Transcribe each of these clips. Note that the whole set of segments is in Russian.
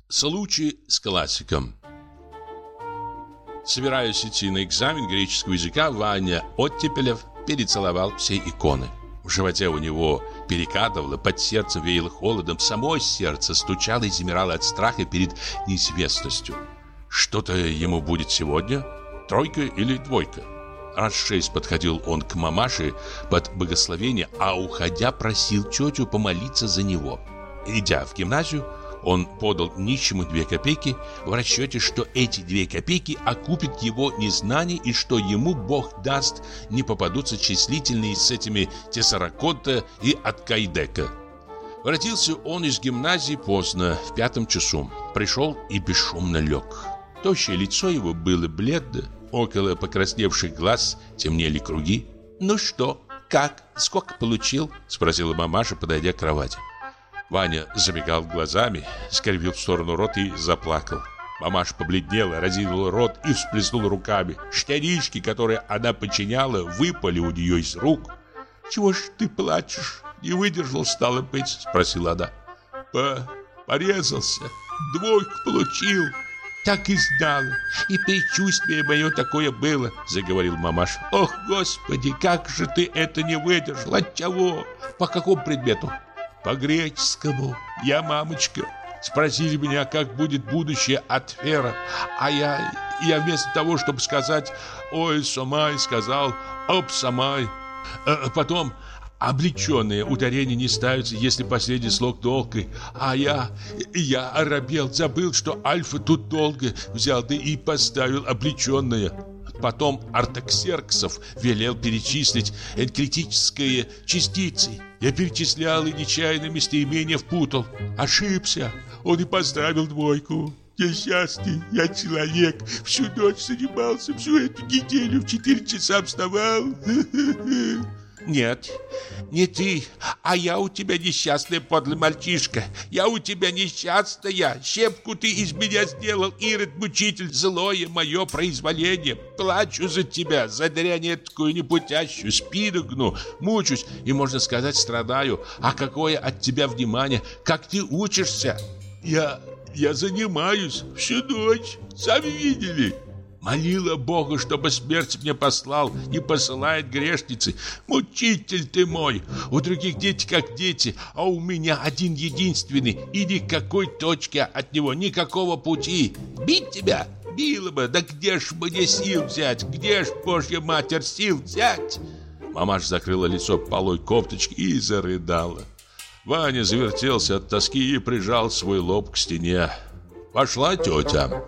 Случай с классиком. Собираясь идти на экзамен греческого языка, Ваня Оттепелев перецеловал все иконы. В животе у него перекатывало, под сердцем веяло холодом, само сердце стучало и замирало от страха перед неизвестностью. Что-то ему будет сегодня? Тройка или двойка? Раз 6 подходил он к мамаше под богословение, а уходя просил тетю помолиться за него. Идя в гимназию, он подал нищему 2 копейки в расчете, что эти 2 копейки окупят его незнание и что ему Бог даст, не попадутся числительные с этими тесаракота и откайдека. Воротился он из гимназии поздно, в 5 часу. Пришел и бесшумно лег. Тощее лицо его было бледно, около покрасневших глаз темнели круги. «Ну что, как? Сколько получил?» — спросила мамаша, подойдя к кровати. Ваня забегал глазами, скривил в сторону рот и заплакал. Мамаша побледнела, разинула рот и всплеснула руками. Штанишки, которые она подчиняла, выпали у нее из рук. «Чего ж ты плачешь? Не выдержал, стало быть?» — спросила она. Порезался, 2 получил. Так и знала. И предчувствие мое такое было, заговорил мамаша. Ох, Господи, как же ты это не выдержал? Отчего? По какому предмету? По греческому. Я, мамочка. Спросили меня, как будет будущее от Фера. А я вместо того, чтобы сказать «Ой, Сомай», сказал «Оп, Самай». Потом облеченные ударения не ставятся, если последний слог долгий. А я оробел, забыл, что альфа тут долго взял, да и поставил облеченное. Потом Артаксерксов велел перечислить энклитические частицы. Я перечислял и нечаянно местоимение впутал. Ошибся, он и поставил 2. Несчастный я человек, всю ночь занимался, всю эту неделю в 4 часа вставал. Нет, не ты, а я у тебя несчастная, подлый мальчишка. Я у тебя несчастная. Щепку ты из меня сделал, Ирод-мучитель, злое мое произволение. Плачу за тебя, за дрянь эткую непутящую, спину гну, мучусь и, можно сказать, страдаю. А какое от тебя внимание, как ты учишься? Я занимаюсь всю ночь, сами видели. Молила Бога, чтобы смерть мне послал, не посылает грешницы. Мучитель ты мой, у других дети как дети, а у меня один единственный, и никакой точки от него, никакого пути. Бить тебя? Била бы, да где ж мне сил взять? Где ж, Божья Матерь, сил взять? Мамаша закрыла лицо полой кофточки и зарыдала. Ваня завертелся от тоски и прижал свой лоб к стене. Пошла тетя.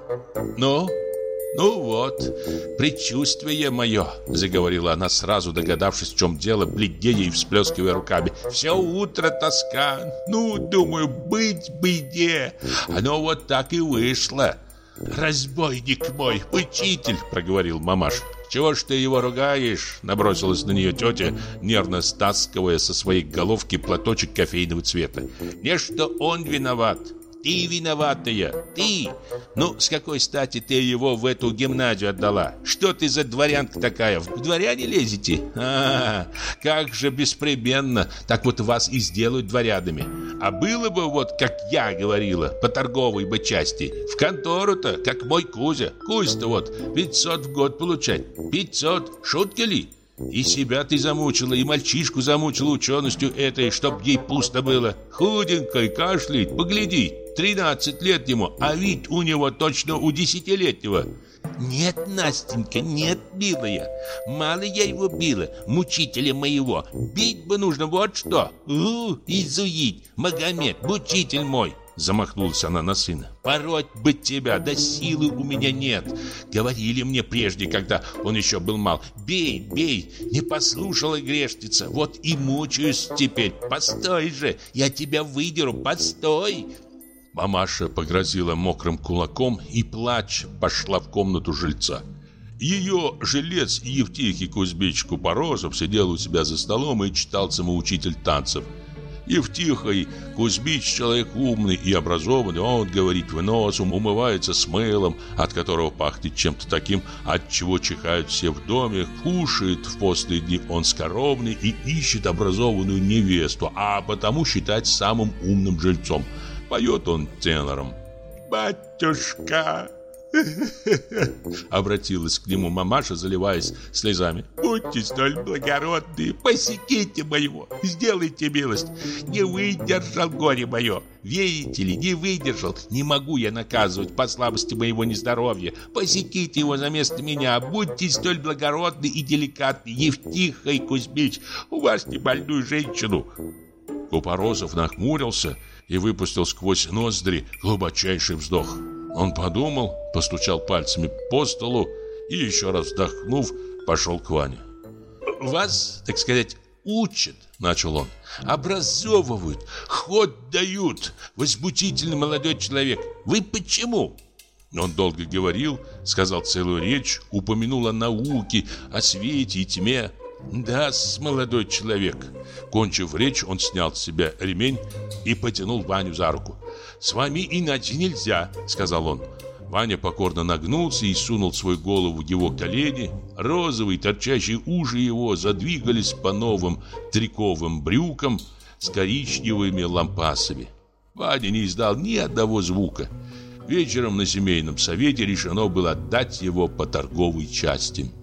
«Ну вот, предчувствие мое», — заговорила она, сразу догадавшись, в чем дело, бледнее и всплескивая руками. «Все утро тоска. Ну, думаю, быть беде. Оно вот так и вышло». «Разбойник мой, учитель», — проговорил мамаша. «Чего ж ты его ругаешь?» — набросилась на нее тетя, нервно стаскивая со своей головки платочек кофейного цвета. «Не что он виноват. Ты виноватая, ты! Ну, с какой стати ты его в эту гимназию отдала? Что ты за дворянка такая? В дворяне лезете? Как же беспременно! Так вот вас и сделают дворянами. А было бы вот, как я говорила, по торговой бы части. В контору-то, как мой Кузя. Кузя-то вот 500 в год получать. 500, шутки ли? И себя ты замучила, и мальчишку замучила ученостью этой, чтоб ей пусто было. Худенькой, кашляет, погляди, 13 лет ему, а вид у него точно у 10-летнего. Нет, Настенька, нет, милая. Мало я его била, мучителя моего. Бить бы нужно, вот что. Изуить, Магомед, мучитель мой. Замахнулась она на сына. Пороть бы тебя, да силы у меня нет. Говорили мне прежде, когда он еще был мал. Бей, бей, не послушала грешница. Вот и мучаюсь теперь. Постой же, я тебя выдеру, постой. Мамаша погрозила мокрым кулаком и, плача, пошла в комнату жильца. Ее жилец Евтихий Кузьмич Купоросов сидел у себя за столом и читал самоучитель танцев. Евтихий Кузьмич человек умный и образованный, он говорит в нос, умывается с мылом, от которого пахнет чем-то таким, от чего чихают все в доме, кушает в постные дни он скоромный и ищет образованную невесту, а потому считает самым умным жильцом. Поет он тенором. батюшка!» Обратилась к нему мамаша, заливаясь слезами. «Будьте столь благородны, посетите моего, сделайте милость. Не выдержал горе мое, верите ли, не выдержал. Не могу я наказывать по слабости моего нездоровья. Посетите его за место меня, будьте столь благородны и деликатны. Евтихий Кузьмич, у вас не больную женщину». Купоросов нахмурился и выпустил сквозь ноздри глубочайший вздох. Он подумал, постучал пальцами по столу и, еще раз вздохнув, пошел к Ване. «Вас, так сказать, учат», — начал он, — «образовывают, ход дают, возмутительный молодой человек. Вы почему?» Он долго говорил, сказал целую речь, упомянул о науке, о свете и тьме. «Да-с, молодой человек». Кончив речь, он снял с себя ремень и потянул Ваню за руку. «С вами иначе нельзя», — сказал он. Ваня покорно нагнулся и сунул свою голову в его колени. Розовые торчащие уши его задвигались по новым триковым брюкам с коричневыми лампасами. Ваня не издал ни одного звука. Вечером на семейном совете решено было отдать его по торговой части.